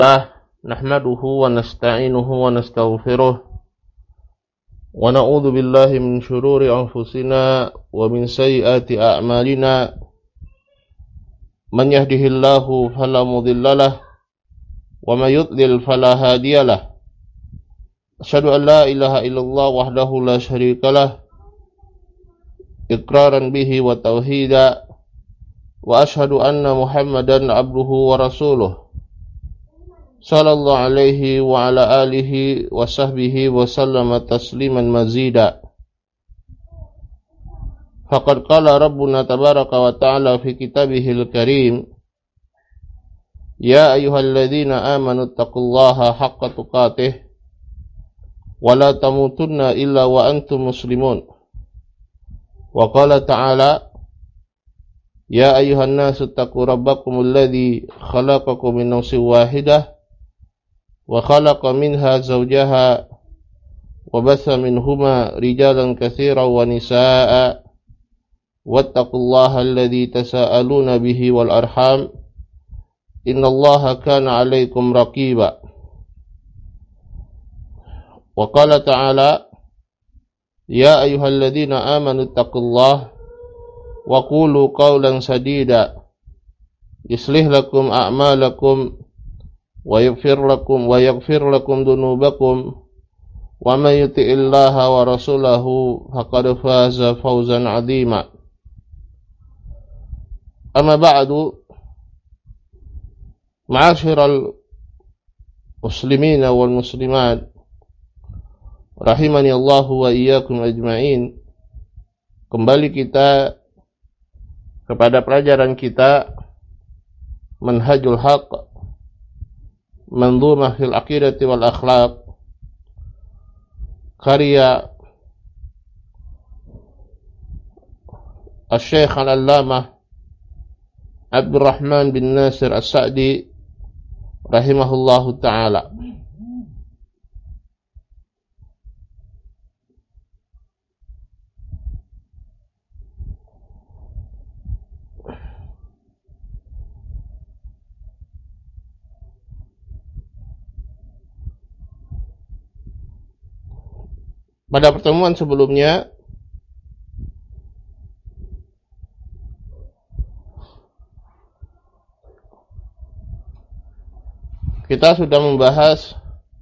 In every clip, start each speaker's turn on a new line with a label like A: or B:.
A: نحمده ونستعينه ونستغفره ونعوذ بالله من شرور أنفسنا ومن سيئات أعمالنا من يهده الله فلا مضل له ومن يضلل فلا هادي له أشهد أن لا إله إلا الله وحده لا شريك له إقرارا به وتوحيدا وأشهد أن محمدا عبده ورسوله صلى الله عليه وعلى آله وصحبه وسلم تسليما مزيدا فقد قال ربنا تبارك وتعالى في كتابه الكريم يا أيها الذين آمنوا اتقوا الله حق تقاته ولا تموتن إلا وأنتم مسلمون وقال تعالى يا أيها الناس اتقوا ربكم الذي خلقكم من نفس واحدة وخلق منها زوجها وبث منهما رجالا كثيرا ونساء واتقوا الله الذي تساءلون به والأرحام إن الله كان عليكم رقيبا وقال تعالى يا أيها الذين آمنوا اتقوا الله وقولوا قولا سديدا يصلح لكم أعمالكم ويغفر لكم ذنوبكم ومن يطع الله ورسوله فقد فاز فوزا عظيما أما بعد معاشر المسلمين والمسلمات rahimani Allah wa iyyakum ajma'in. Kembali kita kepada pelajaran kita Manhajul Haq Manzumah fil Aqidati wal Akhlaq karya Al-Syeikh Al-Allamah Abdurrahman bin Nasir As-Sa'di rahimahullahu ta'ala. Pada pertemuan sebelumnya kita sudah membahas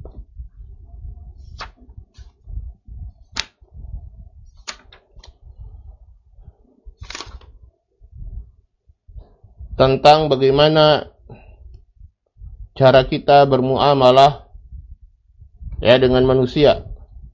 A: tentang bagaimana cara kita bermuamalah dengan manusia,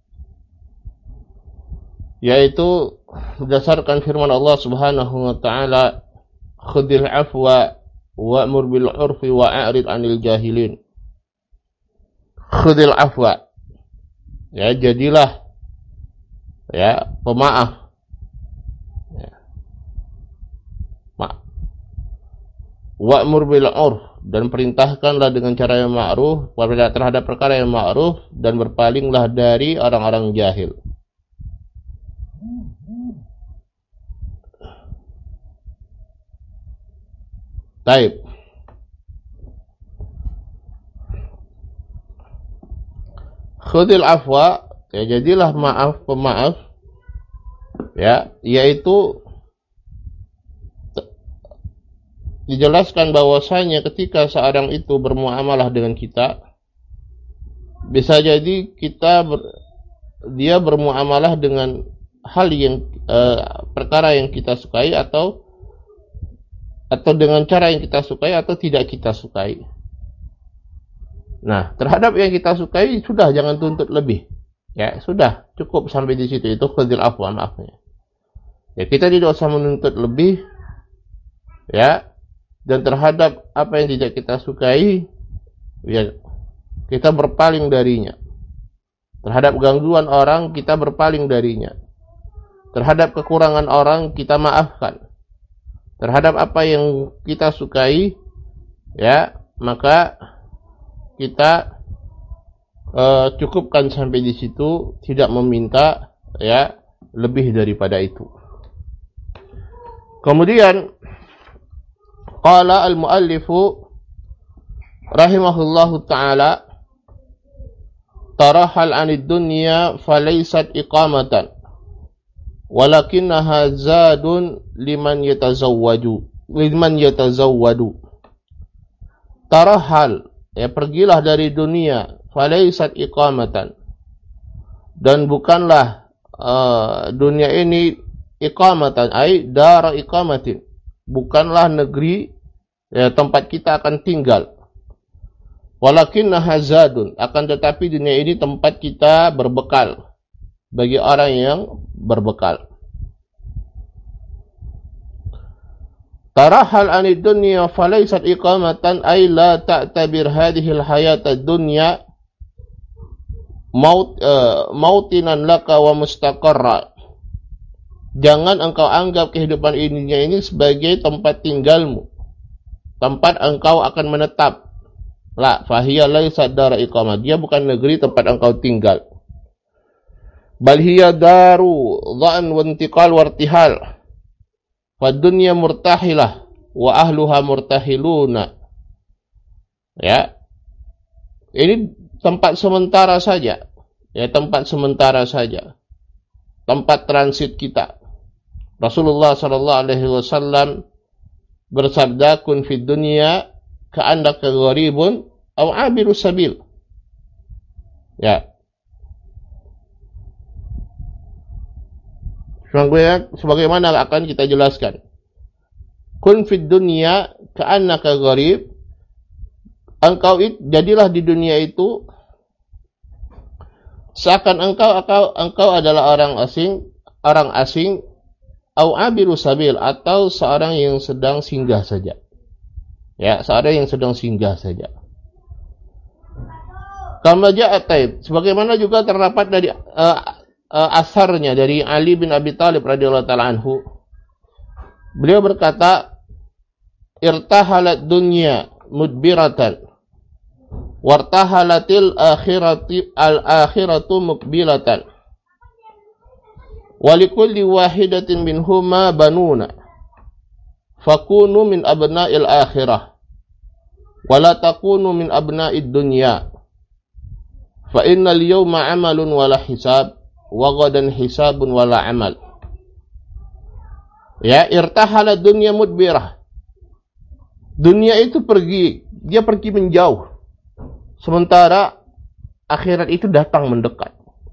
A: yaitu berdasarkan firman Allah Subhanahu wa taala, khudhil afwa wa'mur bil 'urfi wa'rid 'anil jahilin. Khudhil afwa, jadilah pemaaf. Wa'mur bil 'urf, dan perintahkanlah dengan cara yang ma'ruf terhadap perkara yang ma'ruf, dan berpalinglah dari orang-orang jahil. Baik. Khudil afwa, jadilah pemaaf, yaitu dijelaskan bahwasanya ketika seorang itu bermuamalah dengan kita, bisa jadi dia bermuamalah dengan hal yang perkara yang kita sukai atau dengan cara yang kita sukai atau tidak kita sukai. Nah, terhadap yang kita sukai sudah, jangan tuntut lebih. Sudah cukup sampai di situ. Itu khudil afwa, maafnya. Kita tidak usah menuntut lebih. Dan terhadap apa yang tidak kita sukai, kita berpaling darinya. Terhadap gangguan orang, kita berpaling darinya. Terhadap kekurangan orang, kita maafkan. Terhadap apa yang kita sukai, maka kita cukupkan sampai di situ, tidak meminta lebih daripada itu. Kemudian qala al-muallifu rahimahullahu ta'ala, tarahal anid dunya falaysat iqamatan walakinnaha zadun liman yatazawwadu. Tarahal, ya, pergilah dari dunia, falaysat iqamatan, dan bukanlah dunia ini iqamatan, ay dar iqamatin, bukanlah negeri, ya, tempat kita akan tinggal. Walakinnaha zadun, akan tetapi dunia ini tempat kita berbekal bagi orang yang berbekal. Tarahal anid dunya falaysat iqamatan ay la ta'tabir hadhihi al-hayat ad-dunya mautinan laka wa mustaqarra. Jangan engkau anggap kehidupan ini sebagai tempat tinggalmu, tempat engkau akan menetap. La, fahiya laysat dar iqamah, dia bukan negeri tempat engkau tinggal. Bal hiya daru dha'n wa intiqal wa irtihal. Fad dunya murtahilah wa ahluha murtahiluna. Ya. Ini tempat sementara saja. Ya, tempat sementara saja. Tempat transit kita. Rasulullah sallallahu alaihi wasallam bersabda, kun fid dunya ka'annaka gharibun aw 'abiru sabil. Ya. Sebagaimana akan kita jelaskan. Kun fid dunya ka'annaka gharib, jadilah di dunia itu seakan engkau adalah orang asing, au abiru sabil, atau seorang yang sedang singgah saja. Ya, seorang yang sedang singgah saja. Kama ja'a taib, sebagaimana juga terdapat dari asarnya dari Ali bin Abi Thalib radhiyallahu taala anhu. Beliau berkata, irtahalat dunya mudbiratan wartahalatil akhiratu muqbilatan walikulli wahidatin minhuma banuna fakunu min abna'il akhirah wala takunu min abna'id dunya fa innal yawma amalun wala hisab wa ghadan hisabun wala amal. Ya, irtahalat dunya mudbirah, dunia itu dia pergi menjauh, sementara akhirat itu datang mendekat.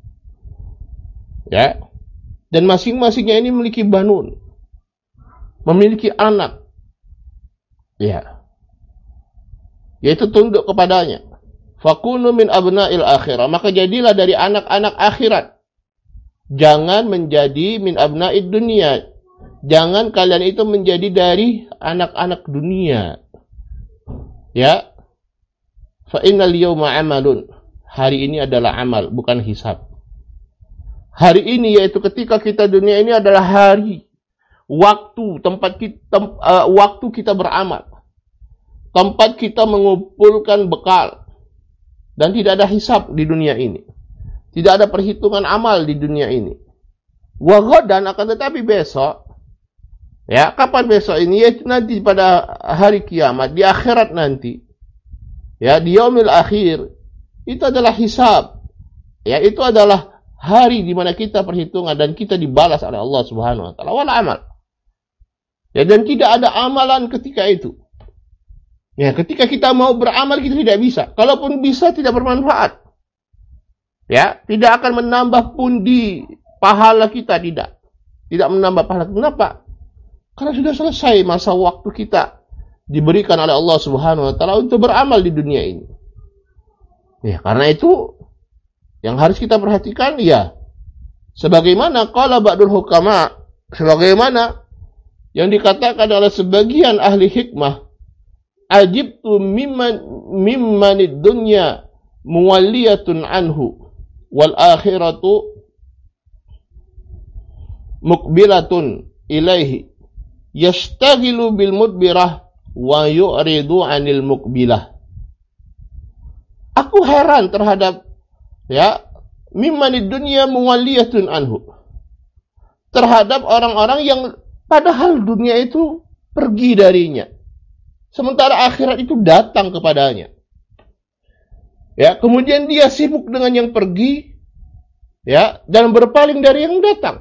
A: Ya. Dan masing-masingnya ini memiliki banun, memiliki anak. Ya. Yaitu tunduk kepadanya. Fakunu min abna'il akhirah, maka jadilah dari anak-anak akhirat. Jangan menjadi min abna'id dunia. Jangan kalian itu menjadi dari anak-anak dunia. Ya. Fa innal yawma amalun. Hari ini adalah amal, bukan hisab. Hari ini, yaitu ketika kita dunia ini, adalah hari, waktu, waktu kita beramal. Tempat kita mengumpulkan bekal. Dan tidak ada hisab di dunia ini. Tidak ada perhitungan amal di dunia ini. Wa ghadan, akan tetapi besok, ya, kapan besok ini? Yaitu nanti pada hari kiamat, di akhirat nanti. Ya, di yaumil akhir, itu adalah hisab. Ya, itu adalah hari di mana kita perhitungan dan kita dibalas oleh Allah Subhanahu wa taala. Wala amal. Ya, dan tidak ada amalan ketika itu. Ya, ketika kita mau beramal kita tidak bisa. Kalaupun bisa tidak bermanfaat. Ya, tidak akan menambah pundi pahala kita, tidak. Tidak menambah pahala. Kenapa? Karena sudah selesai masa waktu kita diberikan oleh Allah Subhanahu wa taala untuk beramal di dunia ini. Ya, karena itu yang harus kita perhatikan, ya, sebagaimana qala ba'dul hukama, sebagaimana yang dikatakan oleh sebagian ahli hikmah, ajibtu mimmanid dunya muwalliyatun anhu wal akhiratu muqbilatun ilaihi yashtaghilu bil mudbirah wa yu'ridu 'anil muqbilah. Aku heran terhadap, ya, mimmanid dunya muwalliyatun anhu, terhadap orang-orang yang padahal dunia itu pergi darinya, sementara akhirat itu datang kepadanya. Ya, kemudian dia sibuk dengan yang pergi, ya, dan berpaling dari yang datang.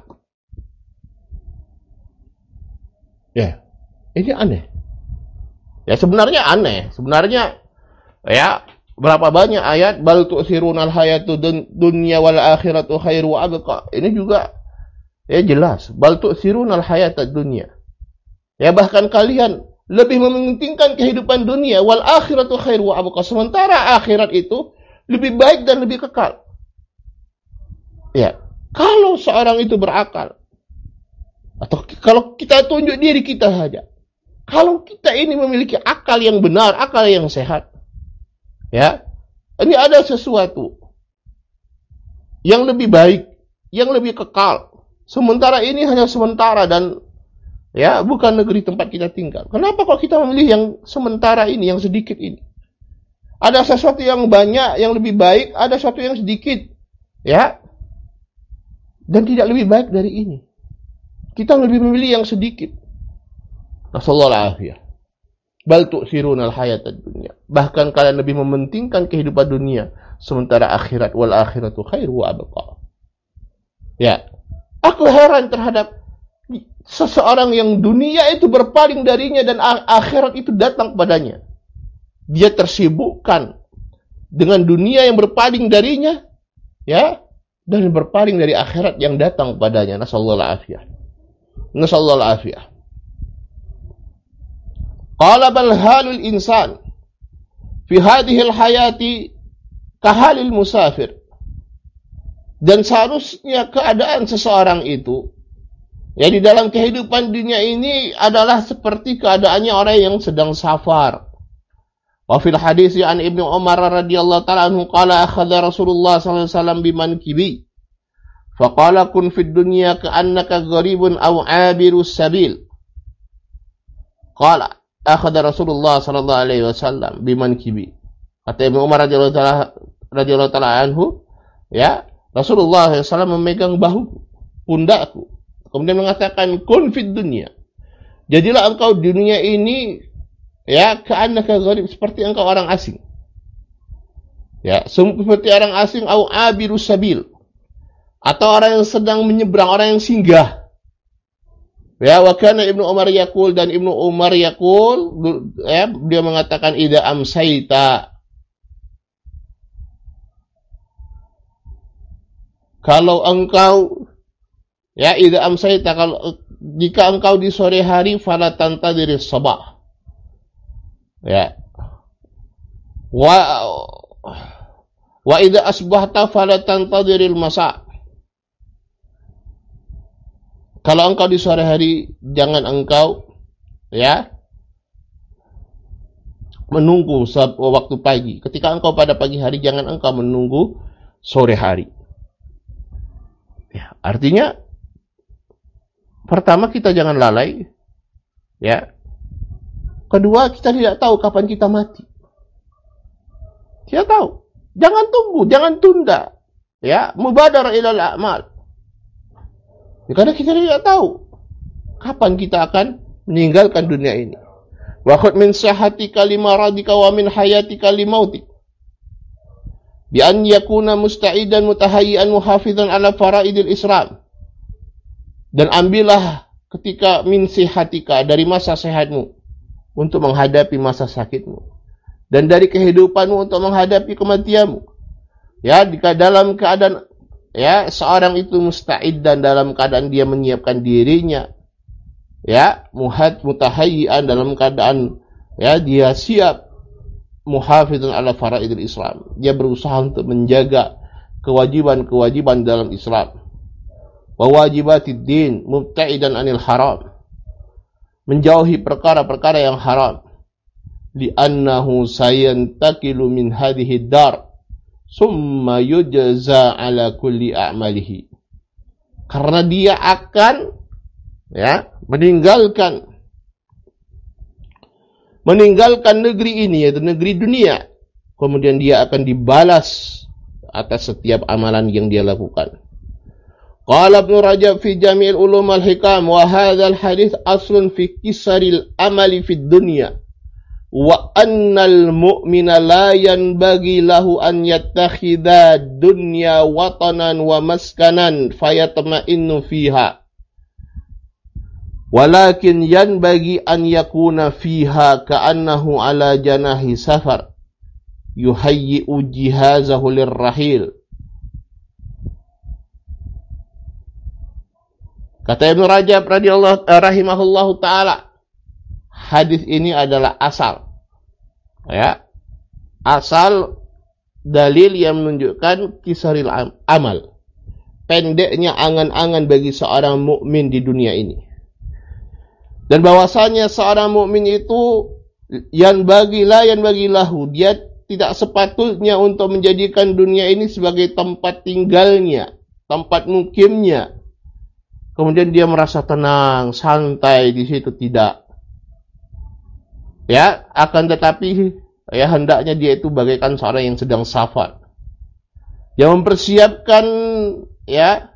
A: Ya, ini aneh. Ya, sebenarnya aneh. Sebenarnya, ya, berapa banyak ayat bal tu'thirunal hayatud dunya wal akhiratu khairu wa abqa. Ini juga ya jelas, bal tu'thirunal hayatad dunya. Ya, bahkan kalian lebih mementingkan kehidupan dunia wal akhiratu khairu wa abqa, sementara akhirat itu lebih baik dan lebih kekal. Ya, kalau seorang itu berakal, atau kalau kita tunjuk diri kita saja, kalau kita ini memiliki akal yang benar, akal yang sehat, ya, ini ada sesuatu yang lebih baik, yang lebih kekal. Sementara ini hanya sementara dan ya bukan negeri tempat kita tinggal. Kenapa kok kita memilih yang sementara ini, yang sedikit ini? Ada sesuatu yang banyak, yang lebih baik, ada sesuatu yang sedikit, ya, dan tidak lebih baik dari ini. Kita lebih memilih yang sedikit. Nasallallahu alaihi. Bal tu'thirunal hayatad dunya. Bahkan kalian lebih mementingkan kehidupan dunia, sementara akhirat wal akhiratu khairu wa abqa. Ya, aku heran terhadap seseorang yang dunia itu berpaling darinya dan akhirat itu datang kepadanya. Dia tersibukkan dengan dunia yang berpaling darinya, ya, dan berpaling dari akhirat yang datang kepadanya. Nasallallahu alaihi. Nasallallahu alaihi. Qala bal halul insan fi hadhihi al-hayati kahalil musafir. Dan seharusnya keadaan seseorang itu ya di dalam kehidupan dunia ini adalah seperti keadaannya orang yang sedang safar. Wa fil hadis an Ibnu Umar radhiyallahu ta'ala anhu qala akhadha Rasulullah sallallahu alaihi wasallam bimankibi faqala kun fid dunya ka'annaka gharibun aw 'abirus sabil. Qala akhadha Rasulullah sallallahu alaihi wasallam bimankibi. Kata Ibnu Umar radhiyallahu ta'ala anhu, ya, Rasulullah SAW memegang bahuku, pundakku, kemudian mengatakan kun fid dunya. Jadilah engkau di dunia ini, ya, ka'annaka gharib, seperti engkau orang asing. Ya, seperti orang asing au abirus sabil, atau orang yang sedang menyeberang, orang yang singgah. Ya, wa kana Ibnu Umar yaqul, dan Ibnu Umar yaqul, ya, dia mengatakan idza amsayta, kalau engkau, ya, idza amsayta, kalau jika engkau di sore hari, fala tantadhiris sabah. Ya. Wa idza asbahta fala tantadhiril masa. Kalau engkau di sore hari, jangan engkau, ya, menunggu waktu pagi. Ketika engkau pada pagi hari, jangan engkau menunggu sore hari. Ya, artinya pertama kita jangan lalai, ya. Kedua, kita tidak tahu kapan kita mati. Tidak tahu. Jangan tunggu, jangan tunda. Ya, mubadar ilal a'mal. Ya, karena kita tidak tahu kapan kita akan meninggalkan dunia ini. Wa khudh min sihatika limaradika wa min hayatika limautik. Bi an yakuna musta'idan mutahayyian muhafizan ala faraidil Islam. Dan ambillah ketika min sihatika, dari masa sehatmu untuk menghadapi masa sakitmu, dan dari kehidupanmu untuk menghadapi kematianmu. Ya, jika dalam keadaan, ya, seorang itu musta'id, dan dalam keadaan dia menyiapkan dirinya, ya, mutahayyian, dalam keadaan, ya, dia siap, muhafizan ala faraidil Islam, dia berusaha untuk menjaga kewajiban-kewajiban dalam Islam. Wa wajibatid din mubta'idan anil haram, menjauhi perkara-perkara yang haram. Li'annahu sayantakilu min hadhihi dar summa yujza ala kulli a'malihi. Karena dia akan, ya, meninggalkan negeri ini, yaitu negeri dunia. Kemudian dia akan dibalas atas setiap amalan yang dia lakukan. Qala Ibnu Rajab fi Jami'il Ulum al-Hikam wa hadzal hadits aslun fi qisaril amali fid dunya wa annal mu'mina la yanbaghi lahu an yattakhidha dunya watanan wa maskanan fayatma'innu fiha walakin yanbaghi an yakuna fiha ka'annahu ala janahi safar yuhayyi'u jihazahu lirrahil. Kata Ibnu Rajab rahimahullahu taala, hadis ini adalah asal, ya, asal dalil yang menunjukkan kisaril amal, pendeknya angan-angan bagi seorang mukmin di dunia ini, dan bahwasanya seorang mukmin itu yang bagi lahu, dia tidak sepatutnya untuk menjadikan dunia ini sebagai tempat tinggalnya, tempat mukimnya. Kemudian dia merasa tenang, santai di situ, tidak. Ya, akan tetapi ya hendaknya dia itu bagaikan seorang yang sedang safar. Yang mempersiapkan ya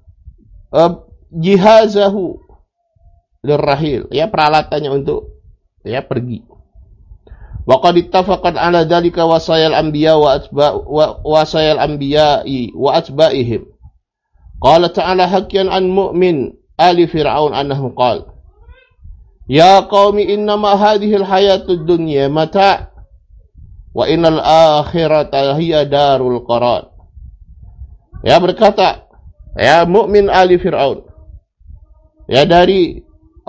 A: jihazahu lirrahil, ya peralatannya untuk ya pergi. Wa qad ittafaqat ala dzalika wasayal anbiya wasayal anbiya'i wa atba'ihim. Qala ta'ala hakiyan an mu'min ali fir'aun annahu qala ya qaumi innama hadhihi al-hayatud dunya mata' wa innal akhirata hiya darul qarar. Ya, berkata ya mukmin ali fir'aun, ya dari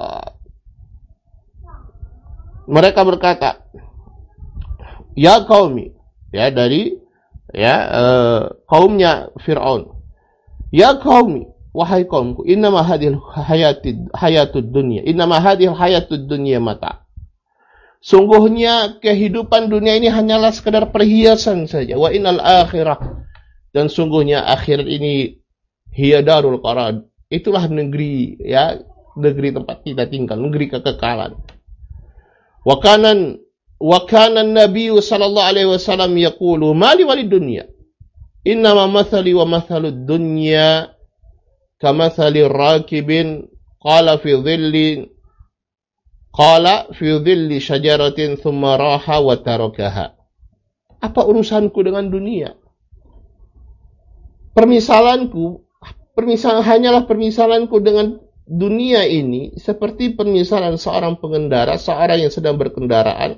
A: mereka berkata, ya qaumi, ya dari kaumnya Fir'aun, ya qaumi, wahai kaumku, innama hadhil hayatud dunya, innama hadhil hayatud dunya mata. Sungguhnya kehidupan dunia ini hanyalah sekadar perhiasan saja. Wa innal akhirah, dan sungguhnya akhirat ini hiya darul qarar, itulah negeri, ya, negeri tempat kita tinggal, negeri kekekalan. Wa kana Nabi sallallahu alaihi wasallam yaqulu mali walid dunya innama mathali wa mathalud dunya kamathali rakibin qala fi dhilli syajaratin thumma raha wa tarakaha. Apa urusanku dengan dunia? Hanyalah permisalanku dengan dunia ini seperti permisalan seorang pengendara, seorang yang sedang berkendaraan,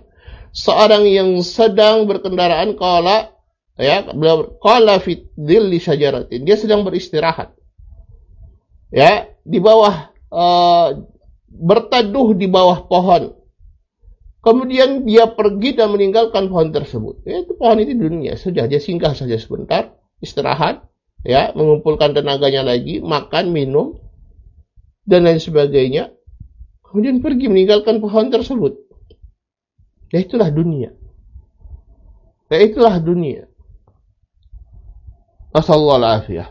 A: qala fi dhilli syajaratin, dia sedang beristirahat, ya, di bawah berteduh di bawah pohon. Kemudian dia pergi dan meninggalkan pohon tersebut. Ya, itu pohon ini dunia, sudah dia singgah saja sebentar, istirahat, ya, mengumpulkan tenaganya lagi, makan, minum dan lain sebagainya. Kemudian pergi meninggalkan pohon tersebut. Ya, itulah dunia. Ya, itulah dunia. Nasallallahu alafiyah.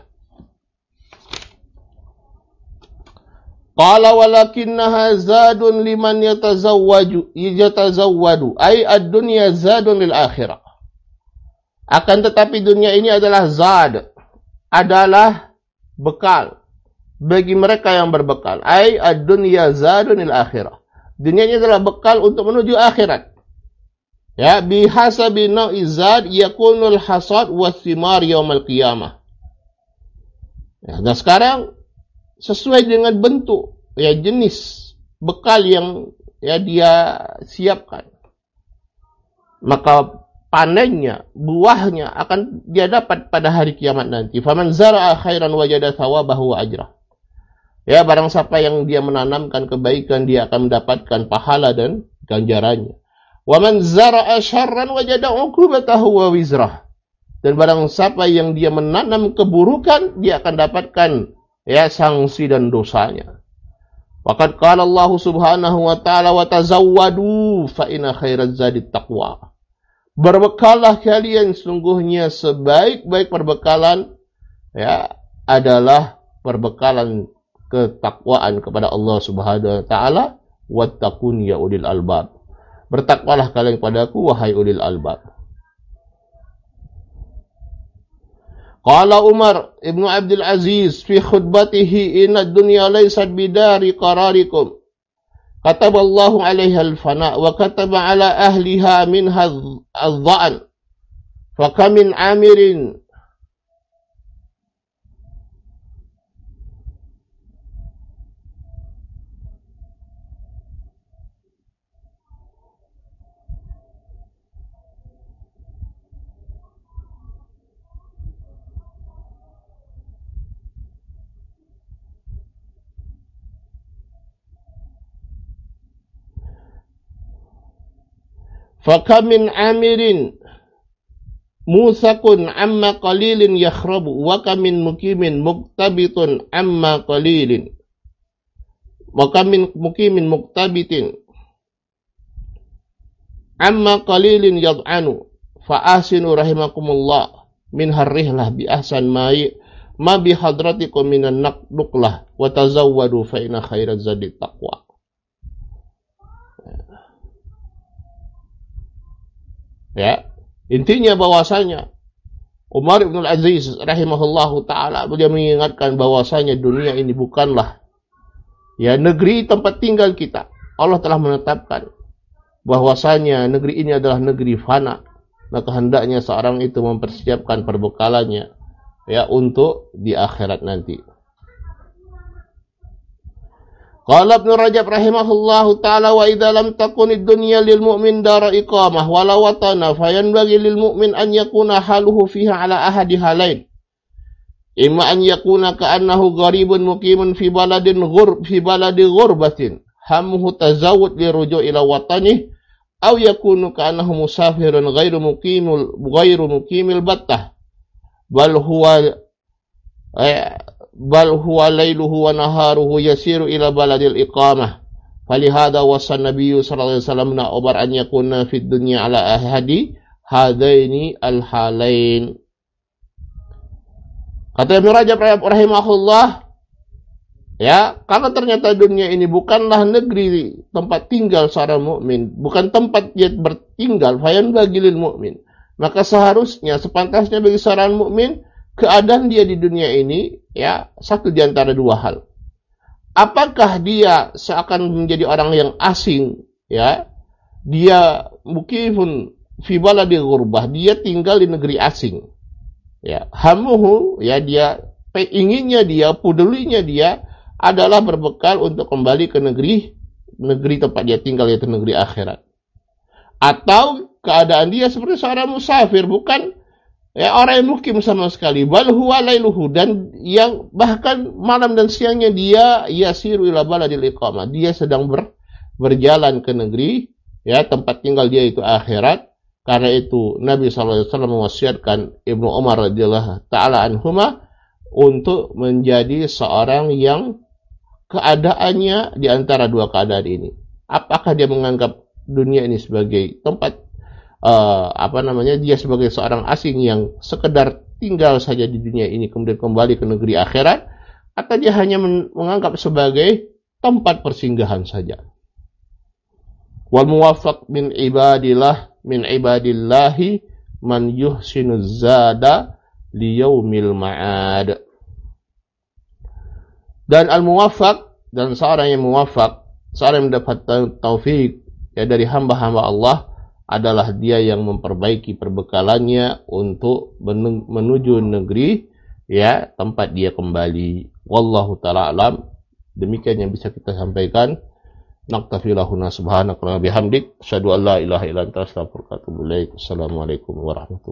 A: Qala walakinnaha zadun liman yatazawwadu ay ad-dunya zadun lil akhirah. Akan tetapi dunia ini adalah zad, adalah bekal bagi mereka yang berbekal. Ay ad-dunya zadun lil akhirah. Dunia ini adalah bekal untuk menuju akhirat. Ya, bihasabi nau'i zad yakunul hasad was-thimar yaumil qiyamah. Ya, dan sekarang sesuai dengan bentuk, ya, jenis bekal yang, ya, dia siapkan, maka panennya, buahnya akan dia dapat pada hari kiamat nanti. Faman zara'a khairan wajada thawabahu wa ajrah. Ya, barang siapa yang dia menanamkan kebaikan, dia akan mendapatkan pahala dan ganjarannya. Wa man zara'a syarran wajada 'uqubatahu wa wizrah. Dan barang siapa yang dia menanam keburukan, dia akan dapatkan, ya, sanksi dan dosanya. Waqad qala Allah Subhanahu wa ta'ala wa tazawwadu fa inna khairaz zadit taqwa. Berbekallah kalian, sungguhnya sebaik-baik perbekalan, ya, adalah perbekalan ketakwaan kepada Allah Subhanahu wa ta'ala. Wattaqun ya ulil albab. Bertakwalah kalian kepadaku, wahai ulil albab. Qala Umar ibn Abdul Aziz fi khutbatihi inna dunya laysat bidari qararikum. kataballahu 'alaiha al-fana wa kataba 'ala ahliha minha adh-dha'n fa kam min 'amirin fakam min amirin musakun amma qalilin yakhrabu wa kam min mukimin muktabitun amma qalilin wa kam min mukimin muktabitin amma qalilin yad'anu fa ahsinu rahimakumullah min harrihlah bi ahsan ma bi hadratikum minan naqlah wa tazawwadu fa inna khairaz zadi taqwa. Ya, intinya bahwasanya Umar ibn al-Aziz rahimahullahu ta'ala beliau mengingatkan bahwasanya dunia ini bukanlah ya negeri tempat tinggal kita. Allah telah menetapkan bahwasanya negeri ini adalah negeri fana, maka hendaknya seorang itu mempersiapkan perbekalannya ya untuk di akhirat nanti. Qala Ibnu Rajab rahimahullahu ta'ala wa idza lam takunid dunya lil mu'min dara iqamah wala watana fayanbaghi lil mu'min an yakuna haluhu fiha ala ahadi halain imma an yakuna ka'annahu gharibun muqimun fi baladi ghurbatin hamuhu tazawwud li ruju' ila watanih aw yakunu ka'annahu musafirun ghairu muqimil battah bal huwa lailuhu wa naharuhu yasiru ila baladil iqamah falihada wasa Nabi sallallahu alaihi wasallam na ubar an yakuna fid dunya ala ahadi hadaini al halain. Kata Ibnu Rajab rahimahullah, ya, kalau ternyata dunia ini bukanlah negeri tempat tinggal seorang mukmin, bukan tempat dia bertinggal, fayan bagi lil mukmin, maka seharusnya sepantasnya bagi seorang mukmin keadaan dia di dunia ini ya satu di antara dua hal. Apakah dia seakan menjadi orang yang asing ya? Dia mukifun fi baladi ghurbah, dia tinggal di negeri asing. Ya, hamuhu ya dia inginnya dia, pedulinya dia adalah berbekal untuk kembali ke negeri tempat dia tinggal yaitu negeri akhirat. Atau keadaan dia seperti seorang musafir, bukan ya orang yang mukim sama sekali, bal huwa lailuhu, dan yang bahkan malam dan siangnya dia yasiru ila baladil iqamah, dia sedang berjalan ke negeri ya tempat tinggal dia itu akhirat. Karena itu Nabi SAW mewasiatkan Ibnu Umar radhiyallahu taala anhuma untuk menjadi seorang yang keadaannya di antara dua keadaan ini. Apakah dia menganggap dunia ini sebagai tempat dia sebagai seorang asing yang sekedar tinggal saja di dunia ini kemudian kembali ke negeri akhirat, atau dia hanya menganggap sebagai tempat persinggahan saja. Wal muwaffaq min ibadillahi man yuhsinu zada li yaumil ma'ad. Dan al-muwaffaq, dan seorang yang muwaffaq, seorang yang mendapat taufik ya dari hamba-hamba Allah, adalah dia yang memperbaiki perbekalannya untuk menuju negeri ya tempat dia kembali. Wallahu ta'ala alam. Demikian yang bisa kita sampaikan. Naktafi lahuna subhanaka wa bihamdik asyhadu an la ilaha illa anta astaghfiruka wa atubu ilaik. Assalamualaikum warahmatullahi wabarakatuh.